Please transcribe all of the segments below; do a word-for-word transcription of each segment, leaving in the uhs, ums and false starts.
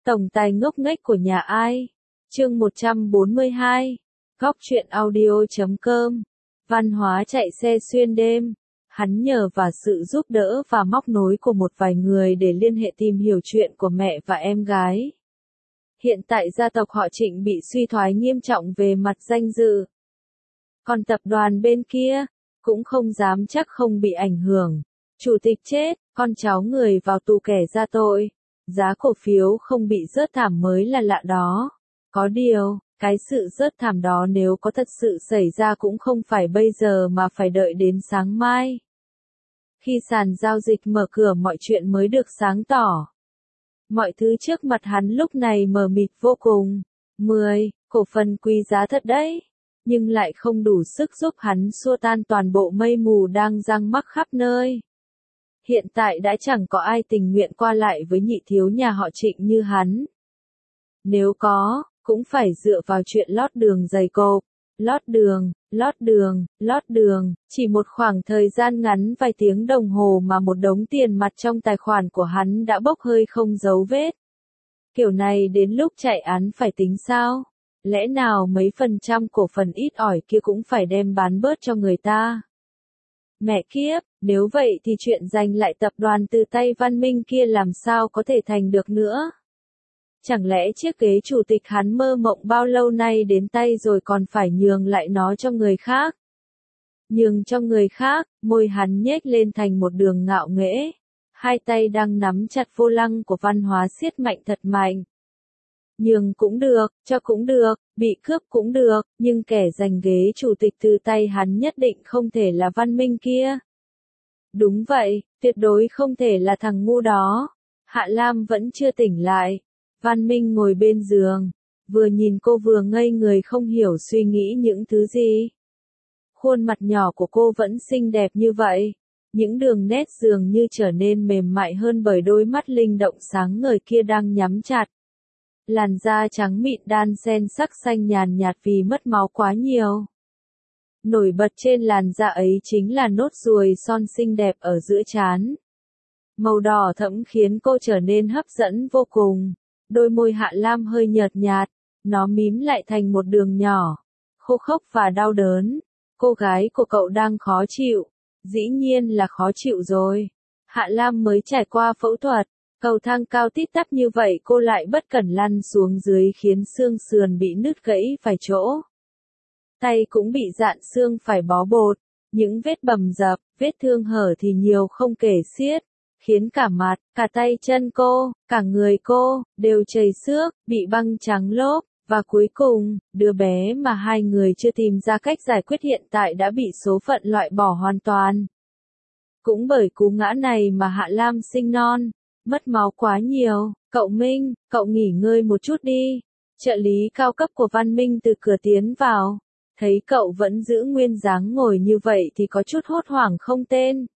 Tổng tài ngốc nghếch của nhà ai? Chương một trăm bốn mươi hai. Góc truyện audio chấm com. Văn Hóa chạy xe xuyên đêm. Hắn nhờ vào sự giúp đỡ và móc nối của một vài người để liên hệ tìm hiểu chuyện của mẹ và em gái. Hiện tại gia tộc họ Trịnh bị suy thoái nghiêm trọng về mặt danh dự. Còn tập đoàn bên kia, cũng không dám chắc không bị ảnh hưởng. Chủ tịch chết, con cháu người vào tù kẻ ra tội. Giá cổ phiếu không bị rớt thảm mới là lạ đó. Có điều, cái sự rớt thảm đó nếu có thật sự xảy ra cũng không phải bây giờ mà phải đợi đến sáng mai. Khi sàn giao dịch mở cửa mọi chuyện mới được sáng tỏ. Mọi thứ trước mặt hắn lúc này mờ mịt vô cùng. mười. Cổ phần quý giá thật đấy. Nhưng lại không đủ sức giúp hắn xua tan toàn bộ mây mù đang giăng mắc khắp nơi. Hiện tại đã chẳng có ai tình nguyện qua lại với nhị thiếu nhà họ Trịnh như hắn. Nếu có, cũng phải dựa vào chuyện lót đường dày cộp. Lót đường, lót đường, lót đường, chỉ một khoảng thời gian ngắn vài tiếng đồng hồ mà một đống tiền mặt trong tài khoản của hắn đã bốc hơi không dấu vết. Kiểu này đến lúc chạy án phải tính sao? Lẽ nào mấy phần trăm cổ phần ít ỏi kia cũng phải đem bán bớt cho người ta? Mẹ kiếp, nếu vậy thì chuyện giành lại tập đoàn từ tay Văn Minh kia làm sao có thể thành được nữa? Chẳng lẽ chiếc ghế chủ tịch hắn mơ mộng bao lâu nay đến tay rồi còn phải nhường lại nó cho người khác? Nhường cho người khác, môi hắn nhếch lên thành một đường ngạo nghễ. Hai tay đang nắm chặt vô lăng của Văn Hóa siết mạnh thật mạnh. Nhường cũng được, cho cũng được, bị cướp cũng được, nhưng kẻ giành ghế chủ tịch từ tay hắn nhất định không thể là Văn Minh kia. Đúng vậy, tuyệt đối không thể là thằng ngu đó. Hạ Lam vẫn chưa tỉnh lại. Văn Minh ngồi bên giường, vừa nhìn cô vừa ngây người không hiểu suy nghĩ những thứ gì. Khuôn mặt nhỏ của cô vẫn xinh đẹp như vậy, những đường nét dường như trở nên mềm mại hơn bởi đôi mắt linh động sáng ngời kia đang nhắm chặt. Làn da trắng mịn đan xen sắc xanh nhàn nhạt vì mất máu quá nhiều. Nổi bật trên làn da ấy chính là nốt ruồi son xinh đẹp ở giữa trán. Màu đỏ thẫm khiến cô trở nên hấp dẫn vô cùng. Đôi môi Hạ Lam hơi nhợt nhạt, nó mím lại thành một đường nhỏ, khô khốc và đau đớn. Cô gái của cậu đang khó chịu, dĩ nhiên là khó chịu rồi. Hạ Lam mới trải qua phẫu thuật, cầu thang cao tít tắp như vậy cô lại bất cẩn lăn xuống dưới khiến xương sườn bị nứt gãy vài chỗ. Tay cũng bị rạn xương phải bó bột, những vết bầm dập, vết thương hở thì nhiều không kể xiết. Khiến cả mặt, cả tay chân cô, cả người cô, đều chảy xước, bị băng trắng lốp, và cuối cùng, đứa bé mà hai người chưa tìm ra cách giải quyết hiện tại đã bị số phận loại bỏ hoàn toàn. Cũng bởi cú ngã này mà Hạ Lam sinh non, mất máu quá nhiều. Cậu Minh, cậu nghỉ ngơi một chút đi. Trợ lý cao cấp của Văn Minh từ cửa tiến vào, thấy cậu vẫn giữ nguyên dáng ngồi như vậy thì có chút hốt hoảng không tên.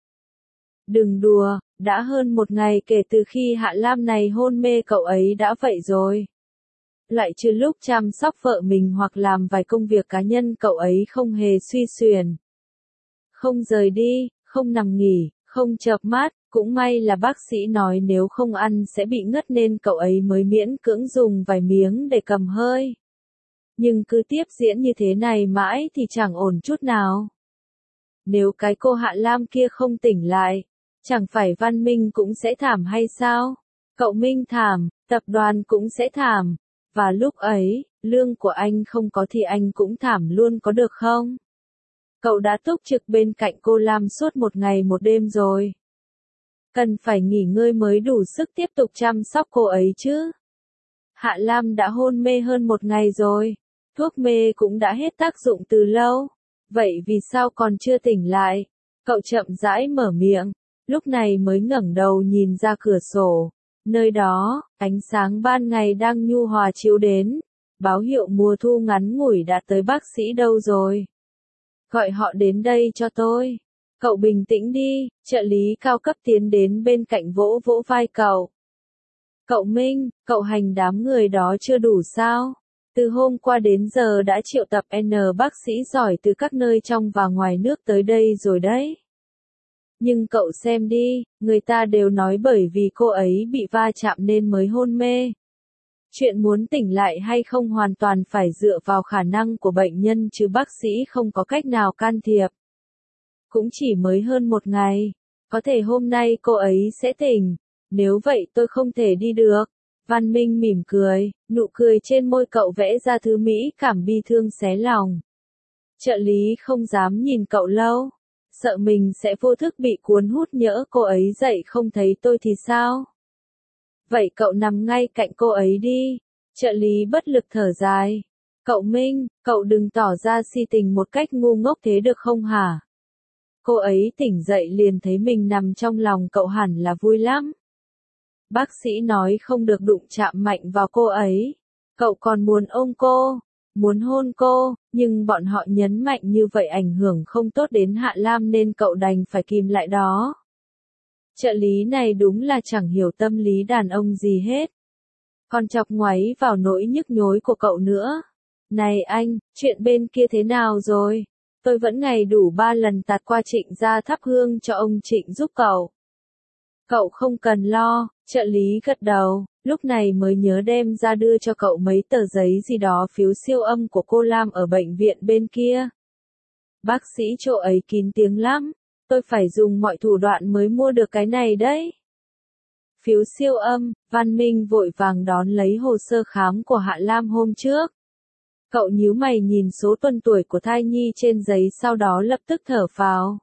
Đừng đùa, đã hơn một ngày kể từ khi Hạ Lam này hôn mê cậu ấy đã vậy rồi. Loại trừ lúc chăm sóc vợ mình hoặc làm vài công việc cá nhân cậu ấy không hề suy xuyển. Không rời đi, không nằm nghỉ, không chợp mắt, cũng may là bác sĩ nói nếu không ăn sẽ bị ngất nên cậu ấy mới miễn cưỡng dùng vài miếng để cầm hơi. Nhưng cứ tiếp diễn như thế này mãi thì chẳng ổn chút nào. Nếu cái cô Hạ Lam kia không tỉnh lại, chẳng phải Văn Minh cũng sẽ thảm hay sao? Cậu Minh thảm, tập đoàn cũng sẽ thảm. Và lúc ấy, lương của anh không có thì anh cũng thảm luôn có được không? Cậu đã túc trực bên cạnh cô Lam suốt một ngày một đêm rồi. Cần phải nghỉ ngơi mới đủ sức tiếp tục chăm sóc cô ấy chứ. Hạ Lam đã hôn mê hơn một ngày rồi. Thuốc mê cũng đã hết tác dụng từ lâu. Vậy vì sao còn chưa tỉnh lại? Cậu chậm rãi mở miệng. Lúc này mới ngẩng đầu nhìn ra cửa sổ. Nơi đó, ánh sáng ban ngày đang nhu hòa chiếu đến. Báo hiệu mùa thu ngắn ngủi đã tới. Bác sĩ đâu rồi? Gọi họ đến đây cho tôi. Cậu bình tĩnh đi. Trợ lý cao cấp tiến đến bên cạnh vỗ vỗ vai cậu. Cậu Minh, cậu hành đám người đó chưa đủ sao? Từ hôm qua đến giờ đã triệu tập N bác sĩ giỏi từ các nơi trong và ngoài nước tới đây rồi đấy. Nhưng cậu xem đi, người ta đều nói bởi vì cô ấy bị va chạm nên mới hôn mê. Chuyện muốn tỉnh lại hay không hoàn toàn phải dựa vào khả năng của bệnh nhân chứ bác sĩ không có cách nào can thiệp. Cũng chỉ mới hơn một ngày, có thể hôm nay cô ấy sẽ tỉnh, nếu vậy tôi không thể đi được. Văn Minh mỉm cười, nụ cười trên môi cậu vẽ ra thứ mỹ cảm bi thương xé lòng. Trợ lý không dám nhìn cậu lâu, sợ mình sẽ vô thức bị cuốn hút, nhỡ cô ấy dậy không thấy tôi thì sao? Vậy cậu nằm ngay cạnh cô ấy đi. Trợ lý bất lực thở dài. Cậu Minh, cậu đừng tỏ ra si tình một cách ngu ngốc thế được không hả? Cô ấy tỉnh dậy liền thấy mình nằm trong lòng cậu hẳn là vui lắm. Bác sĩ nói không được đụng chạm mạnh vào cô ấy. Cậu còn muốn ôm cô, muốn hôn cô, nhưng bọn họ nhấn mạnh như vậy ảnh hưởng không tốt đến Hạ Lam nên cậu đành phải kìm lại đó. Trợ lý này đúng là chẳng hiểu tâm lý đàn ông gì hết. Còn chọc ngoáy vào nỗi nhức nhối của cậu nữa. Này anh, chuyện bên kia thế nào rồi? Tôi vẫn ngày đủ ba lần tạt qua Trịnh ra thắp hương cho ông Trịnh giúp cậu. Cậu không cần lo, trợ lý gật đầu, lúc này mới nhớ đem ra đưa cho cậu mấy tờ giấy gì đó phiếu siêu âm của cô Lam ở bệnh viện bên kia. Bác sĩ chỗ ấy kín tiếng lắm, tôi phải dùng mọi thủ đoạn mới mua được cái này đấy. Phiếu siêu âm, Văn Minh vội vàng đón lấy hồ sơ khám của Hạ Lam hôm trước. Cậu nhíu mày nhìn số tuần tuổi của thai nhi trên giấy sau đó lập tức thở phào.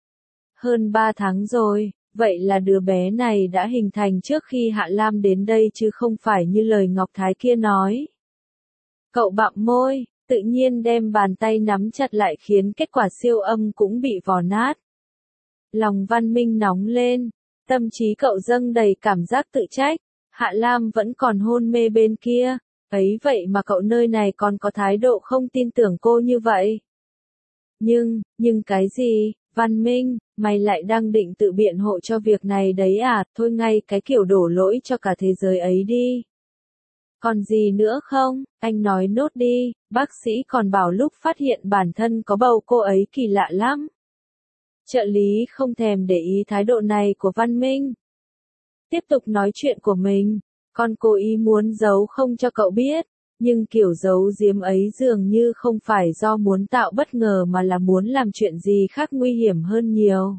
Hơn ba tháng rồi, vậy là đứa bé này đã hình thành trước khi Hạ Lam đến đây chứ không phải như lời Ngọc Thái kia nói. Cậu bặm môi, tự nhiên đem bàn tay nắm chặt lại khiến kết quả siêu âm cũng bị vò nát. Lòng Văn Minh nóng lên, tâm trí cậu dâng đầy cảm giác tự trách, Hạ Lam vẫn còn hôn mê bên kia, ấy vậy mà cậu nơi này còn có thái độ không tin tưởng cô như vậy. Nhưng, nhưng cái gì, Văn Minh, mày lại đang định tự biện hộ cho việc này đấy à, thôi ngay cái kiểu đổ lỗi cho cả thế giới ấy đi. Còn gì nữa không, anh nói nốt đi, bác sĩ còn bảo lúc phát hiện bản thân có bầu cô ấy kỳ lạ lắm. Trợ lý không thèm để ý thái độ này của Văn Minh. Tiếp tục nói chuyện của mình, con cố ý muốn giấu không cho cậu biết, nhưng kiểu giấu giếm ấy dường như không phải do muốn tạo bất ngờ mà là muốn làm chuyện gì khác nguy hiểm hơn nhiều.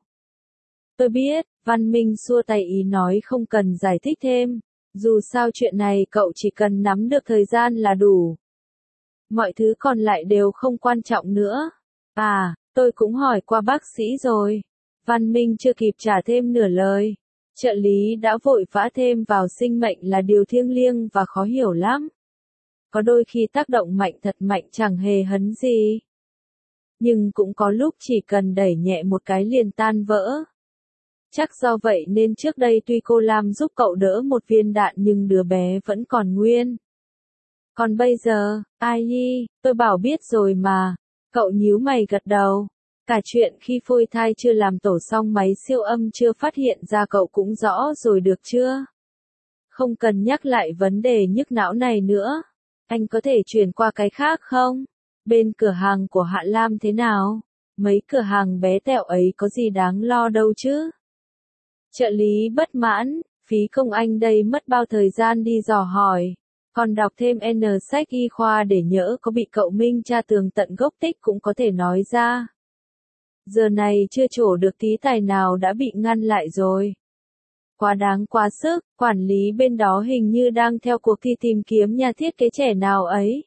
Tôi biết, Văn Minh xua tay ý nói không cần giải thích thêm, dù sao chuyện này cậu chỉ cần nắm được thời gian là đủ. Mọi thứ còn lại đều không quan trọng nữa. À, tôi cũng hỏi qua bác sĩ rồi. Văn Minh chưa kịp trả thêm nửa lời. Trợ lý đã vội vã thêm vào sinh mệnh là điều thiêng liêng và khó hiểu lắm. Có đôi khi tác động mạnh thật mạnh chẳng hề hấn gì. Nhưng cũng có lúc chỉ cần đẩy nhẹ một cái liền tan vỡ. Chắc do vậy nên trước đây tuy cô Lam giúp cậu đỡ một viên đạn nhưng đứa bé vẫn còn nguyên. Còn bây giờ, ai nhi, tôi bảo biết rồi mà. Cậu nhíu mày gật đầu. Cả chuyện khi phôi thai chưa làm tổ xong máy siêu âm chưa phát hiện ra cậu cũng rõ rồi được chưa? Không cần nhắc lại vấn đề nhức não này nữa. Anh có thể chuyển qua cái khác không? Bên cửa hàng của Hạ Lam thế nào? Mấy cửa hàng bé tẹo ấy có gì đáng lo đâu chứ? Trợ lý bất mãn, phí công anh đây mất bao thời gian đi dò hỏi. Còn đọc thêm N sách y khoa để nhỡ có bị cậu Minh tra tường tận gốc tích cũng có thể nói ra. Giờ này chưa trổ được tí tài nào đã bị ngăn lại rồi. Quá đáng quá sức, quản lý bên đó hình như đang theo cuộc thi tìm kiếm nhà thiết kế trẻ nào ấy.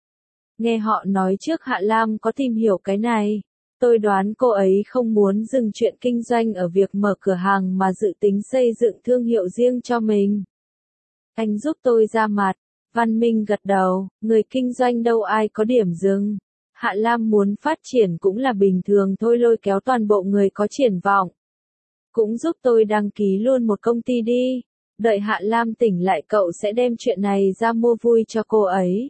Nghe họ nói trước Hạ Lam có tìm hiểu cái này. Tôi đoán cô ấy không muốn dừng chuyện kinh doanh ở việc mở cửa hàng mà dự tính xây dựng thương hiệu riêng cho mình. Anh giúp tôi ra mặt. Văn Minh gật đầu, người kinh doanh đâu ai có điểm dừng. Hạ Lam muốn phát triển cũng là bình thường thôi, lôi kéo toàn bộ người có triển vọng. Cũng giúp tôi đăng ký luôn một công ty đi. Đợi Hạ Lam tỉnh lại cậu sẽ đem chuyện này ra mua vui cho cô ấy.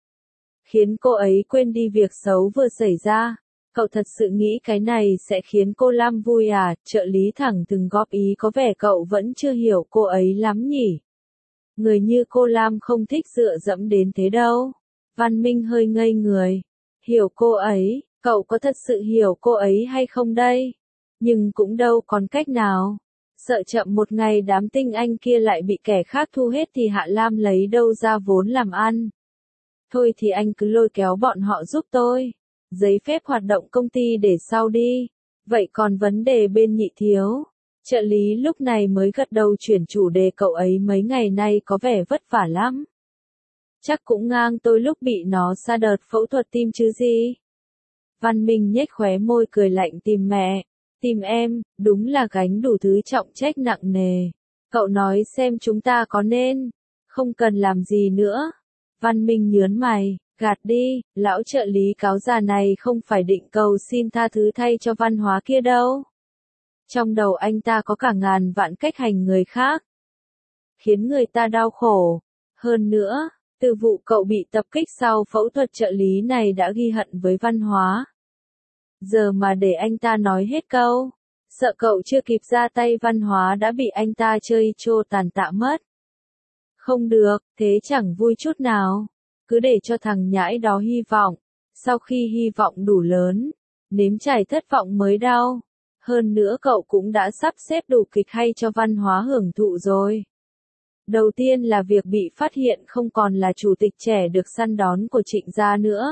Khiến cô ấy quên đi việc xấu vừa xảy ra. Cậu thật sự nghĩ cái này sẽ khiến cô Lam vui à? Trợ lý thẳng thừng góp ý có vẻ cậu vẫn chưa hiểu cô ấy lắm nhỉ. Người như cô Lam không thích dựa dẫm đến thế đâu. Văn Minh hơi ngây người. Hiểu cô ấy, cậu có thật sự hiểu cô ấy hay không đây? Nhưng cũng đâu còn cách nào. Sợ chậm một ngày đám tinh anh kia lại bị kẻ khác thu hết thì Hạ Lam lấy đâu ra vốn làm ăn. Thôi thì anh cứ lôi kéo bọn họ giúp tôi. Giấy phép hoạt động công ty để sau đi. Vậy còn vấn đề bên Nhị thiếu? Trợ lý lúc này mới gật đầu chuyển chủ đề, cậu ấy mấy ngày nay có vẻ vất vả lắm. Chắc cũng ngang tôi lúc bị nó sa đợt phẫu thuật tim chứ gì. Văn Minh nhếch khóe môi cười lạnh, tìm mẹ, tìm em, đúng là gánh đủ thứ trọng trách nặng nề. Cậu nói xem chúng ta có nên, không cần làm gì nữa. Văn Minh nhớn mày, gạt đi, lão trợ lý cáo già này không phải định cầu xin tha thứ thay cho Văn Hóa kia đâu. Trong đầu anh ta có cả ngàn vạn cách hành người khác, khiến người ta đau khổ. Hơn nữa, từ vụ cậu bị tập kích sau phẫu thuật, trợ lý này đã ghi hận với Văn Hóa. Giờ mà để anh ta nói hết câu, sợ cậu chưa kịp ra tay Văn Hóa đã bị anh ta chơi trô tàn tạ mất. Không được, thế chẳng vui chút nào. Cứ để cho thằng nhãi đó hy vọng. Sau khi hy vọng đủ lớn, nếm trải thất vọng mới đau. Hơn nữa cậu cũng đã sắp xếp đủ kịch hay cho Văn Hóa hưởng thụ rồi. Đầu tiên là việc bị phát hiện không còn là chủ tịch trẻ được săn đón của Trịnh gia nữa.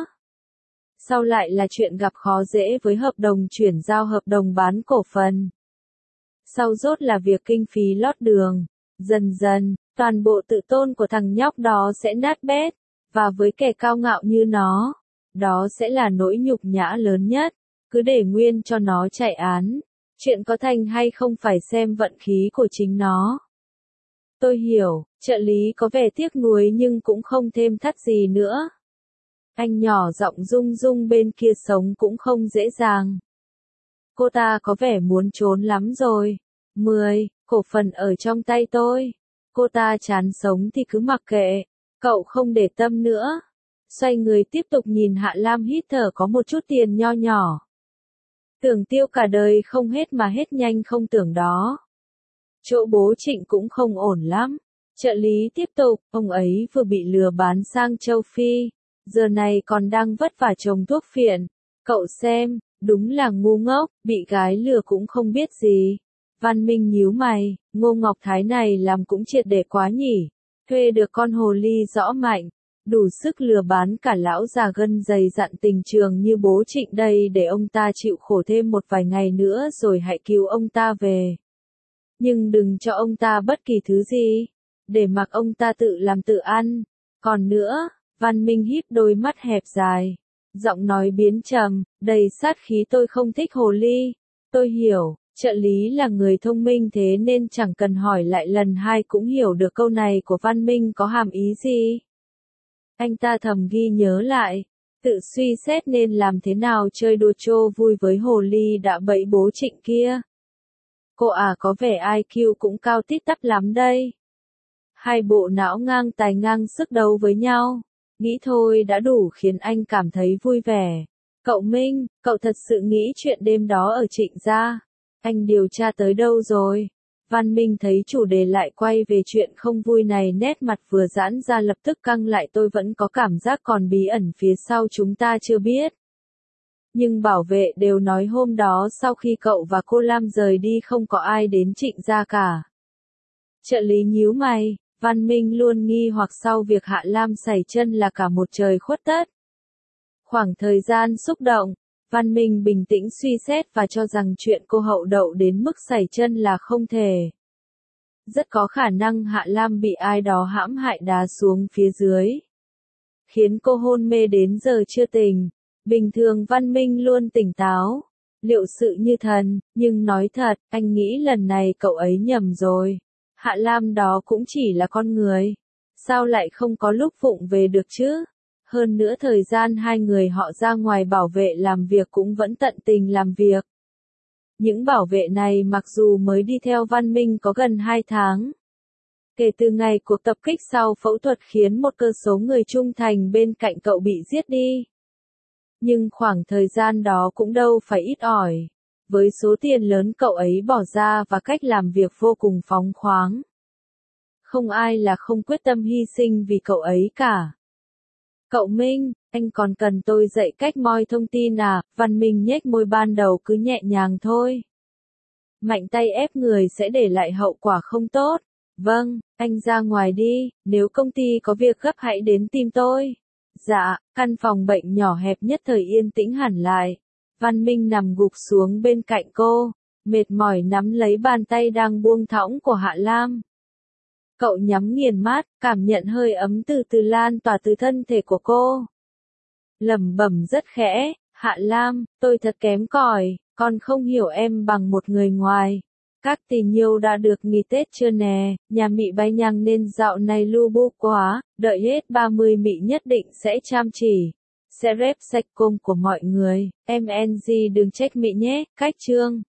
Sau lại là chuyện gặp khó dễ với hợp đồng chuyển giao, hợp đồng bán cổ phần. Sau rốt là việc kinh phí lót đường. Dần dần, toàn bộ tự tôn của thằng nhóc đó sẽ nát bét. Và với kẻ cao ngạo như nó, đó sẽ là nỗi nhục nhã lớn nhất. Cứ để nguyên cho nó chạy án. Chuyện có thành hay không phải xem vận khí của chính nó. Tôi hiểu, trợ lý có vẻ tiếc nuối nhưng cũng không thêm thắt gì nữa. Anh nhỏ giọng rung rung bên kia sống cũng không dễ dàng. Cô ta có vẻ muốn trốn lắm rồi. mười, cổ phần ở trong tay tôi. Cô ta chán sống thì cứ mặc kệ. Cậu không để tâm nữa. Xoay người tiếp tục nhìn Hạ Lam hít thở, có một chút tiền nho nhỏ. Tưởng tiêu cả đời không hết mà hết nhanh không tưởng đó. Chỗ bố Trịnh cũng không ổn lắm. Trợ lý tiếp tục, ông ấy vừa bị lừa bán sang châu Phi. Giờ này còn đang vất vả trồng thuốc phiện. Cậu xem, đúng là ngu ngốc, bị gái lừa cũng không biết gì. Văn Minh nhíu mày, Ngô Ngọc Thái này làm cũng triệt để quá nhỉ. Thuê được con hồ ly rõ mạnh, đủ sức lừa bán cả lão già gân dày dặn tình trường như bố Trịnh đây, để ông ta chịu khổ thêm một vài ngày nữa rồi hãy cứu ông ta về. Nhưng đừng cho ông ta bất kỳ thứ gì, để mặc ông ta tự làm tự ăn. Còn nữa, Văn Minh híp đôi mắt hẹp dài, giọng nói biến trầm, đầy sát khí, tôi không thích hồ ly. Tôi hiểu, trợ lý là người thông minh thế nên chẳng cần hỏi lại lần hai cũng hiểu được câu này của Văn Minh có hàm ý gì. Anh ta thầm ghi nhớ lại, tự suy xét nên làm thế nào chơi đùa trô vui với hồ ly đã bẫy bố Trịnh kia. Cô à có vẻ i kiu cũng cao tít tắp lắm đây. Hai bộ não ngang tài ngang sức đấu với nhau. Nghĩ thôi đã đủ khiến anh cảm thấy vui vẻ. Cậu Minh, cậu thật sự nghĩ chuyện đêm đó ở Trịnh gia? Anh điều tra tới đâu rồi? Văn Minh thấy chủ đề lại quay về chuyện không vui này, nét mặt vừa giãn ra lập tức căng lại. Tôi vẫn có cảm giác còn bí ẩn phía sau chúng ta chưa biết. Nhưng bảo vệ đều nói hôm đó sau khi cậu và cô Lam rời đi không có ai đến Trịnh gia cả. Trợ lý nhíu mày, Văn Minh luôn nghi hoặc sau việc Hạ Lam sẩy chân là cả một trời khuất tất. Khoảng thời gian xúc động, Văn Minh bình tĩnh suy xét và cho rằng chuyện cô hậu đậu đến mức sẩy chân là không thể. Rất có khả năng Hạ Lam bị ai đó hãm hại đá xuống phía dưới, khiến cô hôn mê đến giờ chưa tỉnh. Bình thường Văn Minh luôn tỉnh táo, liệu sự như thần, nhưng nói thật, anh nghĩ lần này cậu ấy nhầm rồi. Hạ Lam đó cũng chỉ là con người. Sao lại không có lúc vụng về được chứ? Hơn nữa thời gian hai người họ ra ngoài bảo vệ làm việc cũng vẫn tận tình làm việc. Những bảo vệ này mặc dù mới đi theo Văn Minh có gần hai tháng. Kể từ ngày cuộc tập kích sau phẫu thuật khiến một cơ số người trung thành bên cạnh cậu bị giết đi. Nhưng khoảng thời gian đó cũng đâu phải ít ỏi. Với số tiền lớn cậu ấy bỏ ra và cách làm việc vô cùng phóng khoáng. Không ai là không quyết tâm hy sinh vì cậu ấy cả. Cậu Minh, anh còn cần tôi dạy cách moi thông tin à? Văn Minh nhếch môi, ban đầu cứ nhẹ nhàng thôi. Mạnh tay ép người sẽ để lại hậu quả không tốt. Vâng, anh ra ngoài đi, nếu công ty có việc gấp hãy đến tìm tôi. Dạ, căn phòng bệnh nhỏ hẹp nhất thời yên tĩnh hẳn lại. Văn Minh nằm gục xuống bên cạnh cô, mệt mỏi nắm lấy bàn tay đang buông thõng của Hạ Lam. Cậu nhắm nghiền mắt, cảm nhận hơi ấm từ từ lan tỏa từ thân thể của cô. Lẩm bẩm rất khẽ, Hạ Lam, tôi thật kém cỏi, con không hiểu em bằng một người ngoài. Các tình yêu đã được nghỉ Tết chưa nè, nhà Mị bay nhằng nên dạo này lu bu quá, đợi hết ba mươi Mị nhất định sẽ chăm chỉ. Sẽ rep sạch cung của mọi người, em en giê đừng trách Mị nhé, cách chương.